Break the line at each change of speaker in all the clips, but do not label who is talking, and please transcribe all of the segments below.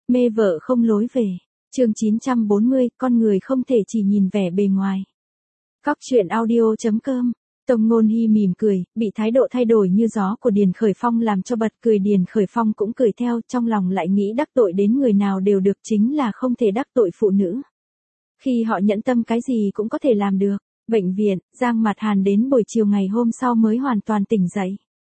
Mê vợ không lối về. Chương 940, con người không thể chỉ nhìn vẻ bề ngoài. Góc truyện audio.com. Tông Ngôn Hy mỉm cười, bị thái độ thay đổi như gió của Điền Khởi Phong làm cho bật cười. Điền Khởi Phong cũng cười theo, trong lòng lại nghĩ đắc tội đến người nào đều được, chính là không thể đắc tội phụ nữ. Khi họ nhẫn tâm cái gì cũng có thể làm được. Bệnh viện, Giang Mạt Hàn đến buổi chiều ngày hôm sau mới hoàn toàn tỉnh dậy.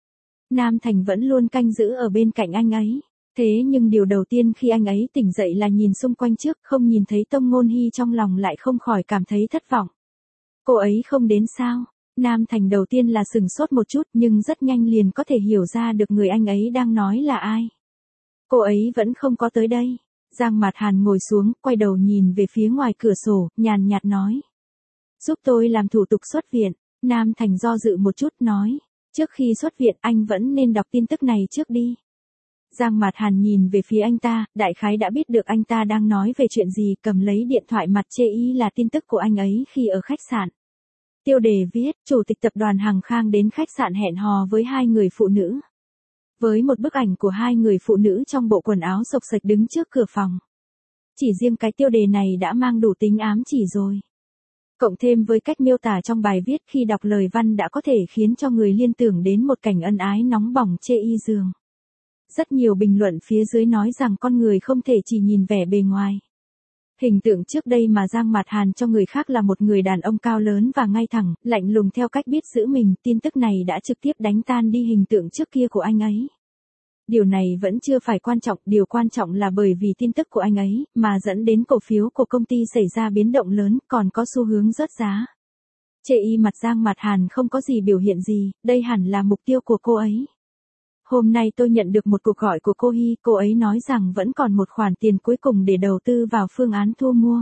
Nam Thành vẫn luôn canh giữ ở bên cạnh anh ấy. Thế nhưng điều đầu tiên khi anh ấy tỉnh dậy là nhìn xung quanh trước, không nhìn thấy Tông Ngôn Hy, trong lòng lại không khỏi cảm thấy thất vọng. Cô ấy không đến sao? Nam Thành đầu tiên là sừng sốt một chút, nhưng rất nhanh liền có thể hiểu ra được người anh ấy đang nói là ai. Cô ấy vẫn không có tới đây. Giang Mạt Hàn ngồi xuống, quay đầu nhìn về phía ngoài cửa sổ, nhàn nhạt nói. Giúp tôi làm thủ tục xuất viện. Nam Thành do dự một chút nói. Trước khi xuất viện anh vẫn nên đọc tin tức này trước đi. Giang Mạt Hàn nhìn về phía anh ta, đại khái đã biết được anh ta đang nói về chuyện gì, cầm lấy điện thoại mặt chê ý là tin tức của anh ấy khi ở khách sạn. Tiêu đề viết, chủ tịch tập đoàn Hằng Khang đến khách sạn hẹn hò với hai người phụ nữ. Với một bức ảnh của hai người phụ nữ trong bộ quần áo xộc xệch đứng trước cửa phòng. Chỉ riêng cái tiêu đề này đã mang đủ tính ám chỉ rồi. Cộng thêm với cách miêu tả trong bài viết khi đọc lời văn đã có thể khiến cho người liên tưởng đến một cảnh ân ái nóng bỏng chê y giường. Rất nhiều bình luận phía dưới nói rằng con người không thể chỉ nhìn vẻ bề ngoài. Hình tượng trước đây mà Giang Mạt Hàn cho người khác là một người đàn ông cao lớn và ngay thẳng, lạnh lùng theo cách biết giữ mình, tin tức này đã trực tiếp đánh tan đi hình tượng trước kia của anh ấy. Điều này vẫn chưa phải quan trọng, điều quan trọng là bởi vì tin tức của anh ấy, mà dẫn đến cổ phiếu của công ty xảy ra biến động lớn, còn có xu hướng rớt giá. Chê y mặt Giang Mạt Hàn không có gì biểu hiện gì, đây hẳn là mục tiêu của cô ấy. Hôm nay tôi nhận được một cuộc gọi của cô Hy, cô ấy nói rằng vẫn còn một khoản tiền cuối cùng để đầu tư vào phương án thu mua.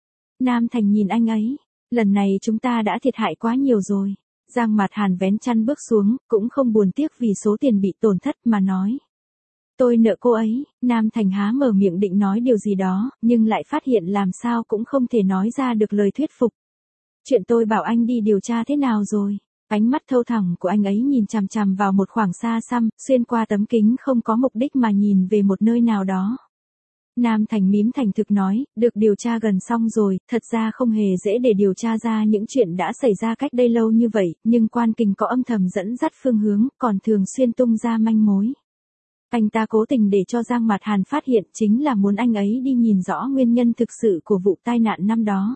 Nam Thành nhìn anh ấy, lần này chúng ta đã thiệt hại quá nhiều rồi. Giang Mạt Hàn vén chăn bước xuống, cũng không buồn tiếc vì số tiền bị tổn thất mà nói. Tôi nợ cô ấy. Nam Thành há mở miệng định nói điều gì đó, nhưng lại phát hiện làm sao cũng không thể nói ra được lời thuyết phục. Chuyện tôi bảo anh đi điều tra thế nào rồi? Ánh mắt thâu thẳng của anh ấy nhìn chằm chằm vào một khoảng xa xăm, xuyên qua tấm kính không có mục đích mà nhìn về một nơi nào đó. Nam Thành mím thành thực nói, được điều tra gần xong rồi, thật ra không hề dễ để điều tra ra những chuyện đã xảy ra cách đây lâu như vậy, nhưng Quan Kình có âm thầm dẫn dắt phương hướng, còn thường xuyên tung ra manh mối. Anh ta cố tình để cho Giang Mạt Hàn phát hiện, chính là muốn anh ấy đi nhìn rõ nguyên nhân thực sự của vụ tai nạn năm đó.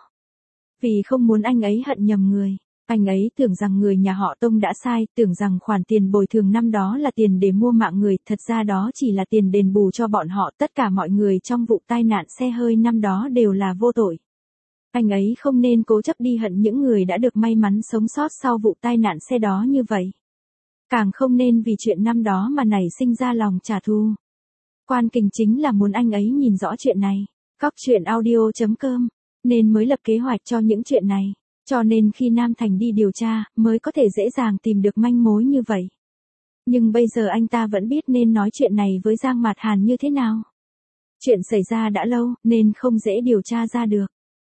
Vì không muốn anh ấy hận nhầm người. Anh ấy tưởng rằng người nhà họ Tông đã sai, tưởng rằng khoản tiền bồi thường năm đó là tiền để mua mạng người, thật ra đó chỉ là tiền đền bù cho bọn họ, tất cả mọi người trong vụ tai nạn xe hơi năm đó đều là vô tội. Anh ấy không nên cố chấp đi hận những người đã được may mắn sống sót sau vụ tai nạn xe đó như vậy. Càng không nên vì chuyện năm đó mà nảy sinh ra lòng trả thù. Quan Kình chính là muốn anh ấy nhìn rõ chuyện này. Góc truyện audio.com, nên mới lập kế hoạch cho những chuyện này. Cho nên khi Nam Thành đi điều tra, mới có thể dễ dàng tìm được manh mối như vậy. Nhưng bây giờ anh ta vẫn biết nên nói chuyện này với Giang Mạt Hàn như thế nào. Chuyện xảy ra đã lâu, nên không dễ điều tra ra được.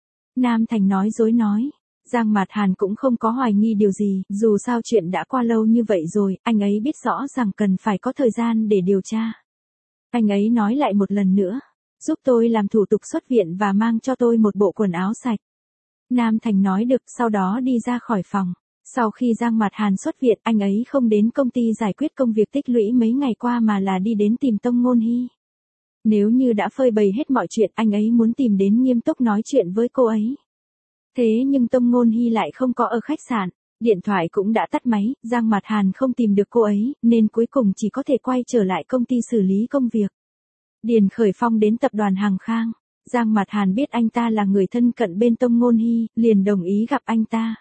Nam Thành nói dối nói. Giang Mạt Hàn cũng không có hoài nghi điều gì, dù sao chuyện đã qua lâu như vậy rồi, anh ấy biết rõ rằng cần phải có thời gian để điều tra. Anh ấy nói lại một lần nữa, giúp tôi làm thủ tục xuất viện và mang cho tôi một bộ quần áo sạch. Nam Thành nói được, sau đó đi ra khỏi phòng. Sau khi Giang Mạt Hàn xuất viện, anh ấy không đến công ty giải quyết công việc tích lũy mấy ngày qua mà là đi đến tìm Tông Ngôn Hy. Nếu như đã phơi bày hết mọi chuyện, anh ấy muốn tìm đến nghiêm túc nói chuyện với cô ấy. Thế nhưng Tông Ngôn Hy lại không có ở khách sạn, điện thoại cũng đã tắt máy, Giang Mạt Hàn không tìm được cô ấy, nên cuối cùng chỉ có thể quay trở lại công ty xử lý công việc. Điền Khởi Phong đến tập đoàn Hằng Khang. Giang Mạt Hàn biết anh ta là người thân cận bên Tông Ngôn Hy, liền đồng ý gặp anh ta.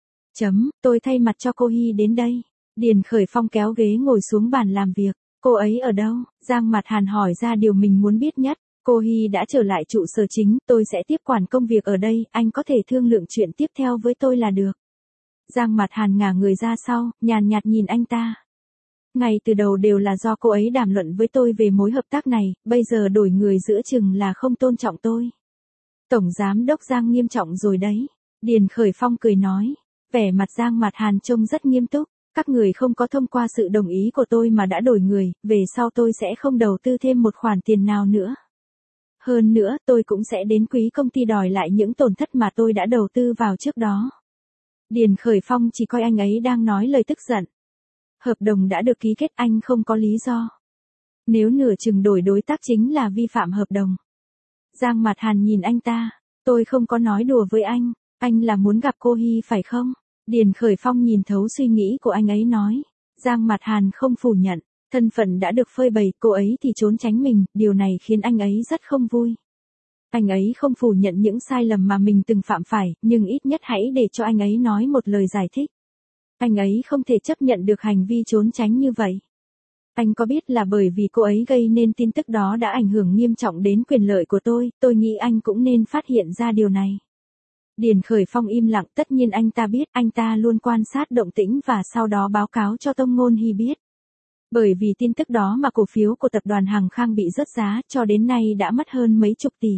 Tôi thay mặt cho cô Hy đến đây. Điền Khởi Phong kéo ghế ngồi xuống bàn làm việc. Cô ấy ở đâu? Giang Mạt Hàn hỏi ra điều mình muốn biết nhất. Cô Hy đã trở lại trụ sở chính, tôi sẽ tiếp quản công việc ở đây, anh có thể thương lượng chuyện tiếp theo với tôi là được. Giang Mạt Hàn ngả người ra sau, nhàn nhạt nhìn anh ta. Ngay từ đầu đều là do cô ấy đàm luận với tôi về mối hợp tác này, bây giờ đổi người giữa chừng là không tôn trọng tôi. Tổng giám đốc Giang nghiêm trọng rồi đấy. Điền Khởi Phong cười nói. Vẻ mặt Giang Mạt Hàn trông rất nghiêm túc. Các người không có thông qua sự đồng ý của tôi mà đã đổi người, về sau tôi sẽ không đầu tư thêm một khoản tiền nào nữa. Hơn nữa, tôi cũng sẽ đến quý công ty đòi lại những tổn thất mà tôi đã đầu tư vào trước đó. Điền Khởi Phong chỉ coi anh ấy đang nói lời tức giận. Hợp đồng đã được ký kết, anh không có lý do. Nếu nửa chừng đổi đối tác chính là vi phạm hợp đồng. Giang Mạt Hàn nhìn anh ta, tôi không có nói đùa với anh là muốn gặp cô Hy phải không? Điền Khởi Phong nhìn thấu suy nghĩ của anh ấy nói. Giang Mạt Hàn không phủ nhận, thân phận đã được phơi bày, cô ấy thì trốn tránh mình, điều này khiến anh ấy rất không vui. Anh ấy không phủ nhận những sai lầm mà mình từng phạm phải, nhưng ít nhất hãy để cho anh ấy nói một lời giải thích. Anh ấy không thể chấp nhận được hành vi trốn tránh như vậy. Anh có biết là bởi vì cô ấy gây nên tin tức đó đã ảnh hưởng nghiêm trọng đến quyền lợi của tôi nghĩ anh cũng nên phát hiện ra điều này. Điền Khởi Phong im lặng, tất nhiên anh ta biết, anh ta luôn quan sát động tĩnh và sau đó báo cáo cho Tông Ngôn Hy biết. Bởi vì tin tức đó mà cổ phiếu của tập đoàn Hằng Khang bị rớt giá, cho đến nay đã mất hơn mấy chục tỷ.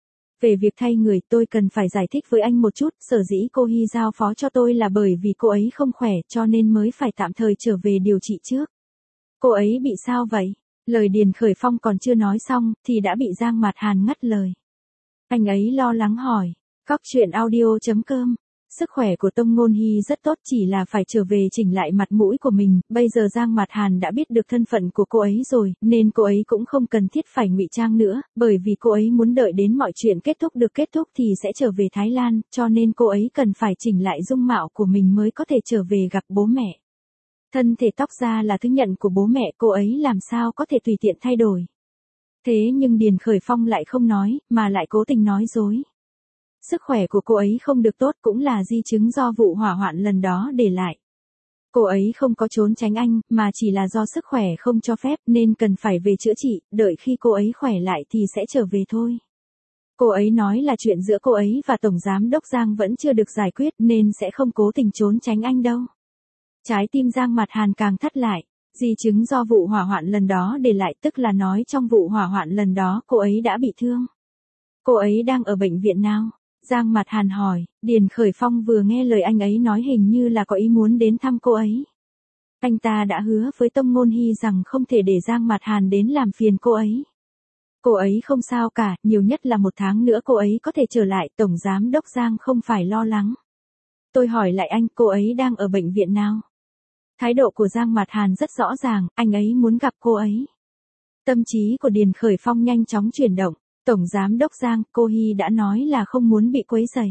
Về việc thay người, tôi cần phải giải thích với anh một chút, sở dĩ cô Hy giao phó cho tôi là bởi vì cô ấy không khỏe cho nên mới phải tạm thời trở về điều trị trước. Cô ấy bị sao vậy? Lời Điền Khởi Phong còn chưa nói xong, thì đã bị Giang Mạt Hàn ngắt lời. Anh ấy lo lắng hỏi. Cóc truyện audio.com. Sức khỏe của Tông Ngôn Hy rất tốt, chỉ là phải trở về chỉnh lại mặt mũi của mình, bây giờ Giang Mạt Hàn đã biết được thân phận của cô ấy rồi, nên cô ấy cũng không cần thiết phải ngụy trang nữa, bởi vì cô ấy muốn đợi đến mọi chuyện kết thúc thì sẽ trở về Thái Lan, cho nên cô ấy cần phải chỉnh lại dung mạo của mình mới có thể trở về gặp bố mẹ. Thân thể tóc da là thứ nhận của bố mẹ, cô ấy làm sao có thể tùy tiện thay đổi. Thế nhưng Điền Khởi Phong lại không nói, mà lại cố tình nói dối. Sức khỏe của cô ấy không được tốt cũng là di chứng do vụ hỏa hoạn lần đó để lại. Cô ấy không có trốn tránh anh, mà chỉ là do sức khỏe không cho phép nên cần phải về chữa trị, đợi khi cô ấy khỏe lại thì sẽ trở về thôi. Cô ấy nói là chuyện giữa cô ấy và Tổng Giám Đốc Giang vẫn chưa được giải quyết nên sẽ không cố tình trốn tránh anh đâu. Trái tim Giang Mạt Hàn càng thắt lại, di chứng do vụ hỏa hoạn lần đó để lại, tức là nói trong vụ hỏa hoạn lần đó cô ấy đã bị thương. Cô ấy đang ở bệnh viện nào? Giang Mạt Hàn hỏi. Điền Khởi Phong vừa nghe lời anh ấy nói hình như là có ý muốn đến thăm cô ấy. Anh ta đã hứa với Tông Ngôn Hy rằng không thể để Giang Mạt Hàn đến làm phiền cô ấy. Cô ấy không sao cả, nhiều nhất là 1 tháng nữa cô ấy có thể trở lại, Tổng Giám Đốc Giang không phải lo lắng. Tôi hỏi lại anh, cô ấy đang ở bệnh viện nào? Thái độ của Giang Mạt Hàn rất rõ ràng, anh ấy muốn gặp cô ấy. Tâm trí của Điền Khởi Phong nhanh chóng chuyển động. Tổng Giám Đốc Giang, cô Hy đã nói là không muốn bị quấy rầy.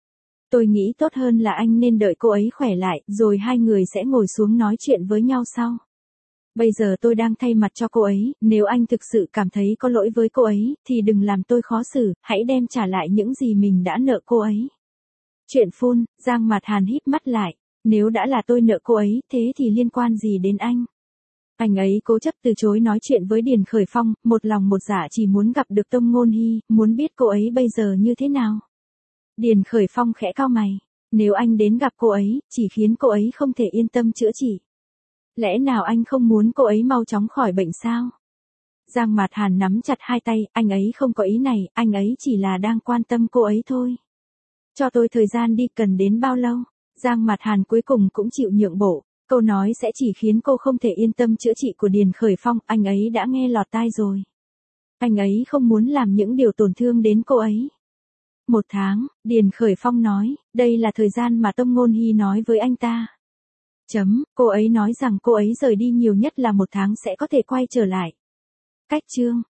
Tôi nghĩ tốt hơn là anh nên đợi cô ấy khỏe lại, rồi hai người sẽ ngồi xuống nói chuyện với nhau sau. Bây giờ tôi đang thay mặt cho cô ấy, nếu anh thực sự cảm thấy có lỗi với cô ấy, thì đừng làm tôi khó xử, hãy đem trả lại những gì mình đã nợ cô ấy. Chuyện phun, Giang Mạt Hàn híp mắt lại, nếu đã là tôi nợ cô ấy, thế thì liên quan gì đến anh? Anh ấy cố chấp từ chối nói chuyện với Điền Khởi Phong, một lòng một dạ chỉ muốn gặp được Tông Ngôn Hy, muốn biết cô ấy bây giờ như thế nào. Điền Khởi Phong khẽ cau mày, nếu anh đến gặp cô ấy, chỉ khiến cô ấy không thể yên tâm chữa trị. Lẽ nào anh không muốn cô ấy mau chóng khỏi bệnh sao? Giang Mạt Hàn nắm chặt hai tay, anh ấy không có ý này, anh ấy chỉ là đang quan tâm cô ấy thôi. Cho tôi thời gian đi, cần đến bao lâu? Giang Mạt Hàn cuối cùng cũng chịu nhượng bộ. Câu nói sẽ chỉ khiến cô không thể yên tâm chữa trị của Điền Khởi Phong, anh ấy đã nghe lọt tai rồi. Anh ấy không muốn làm những điều tổn thương đến cô ấy. 1 tháng, Điền Khởi Phong nói, đây là thời gian mà Tông Ngôn Hy nói với anh ta. Cô ấy nói rằng cô ấy rời đi nhiều nhất là 1 tháng sẽ có thể quay trở lại. Cách chương.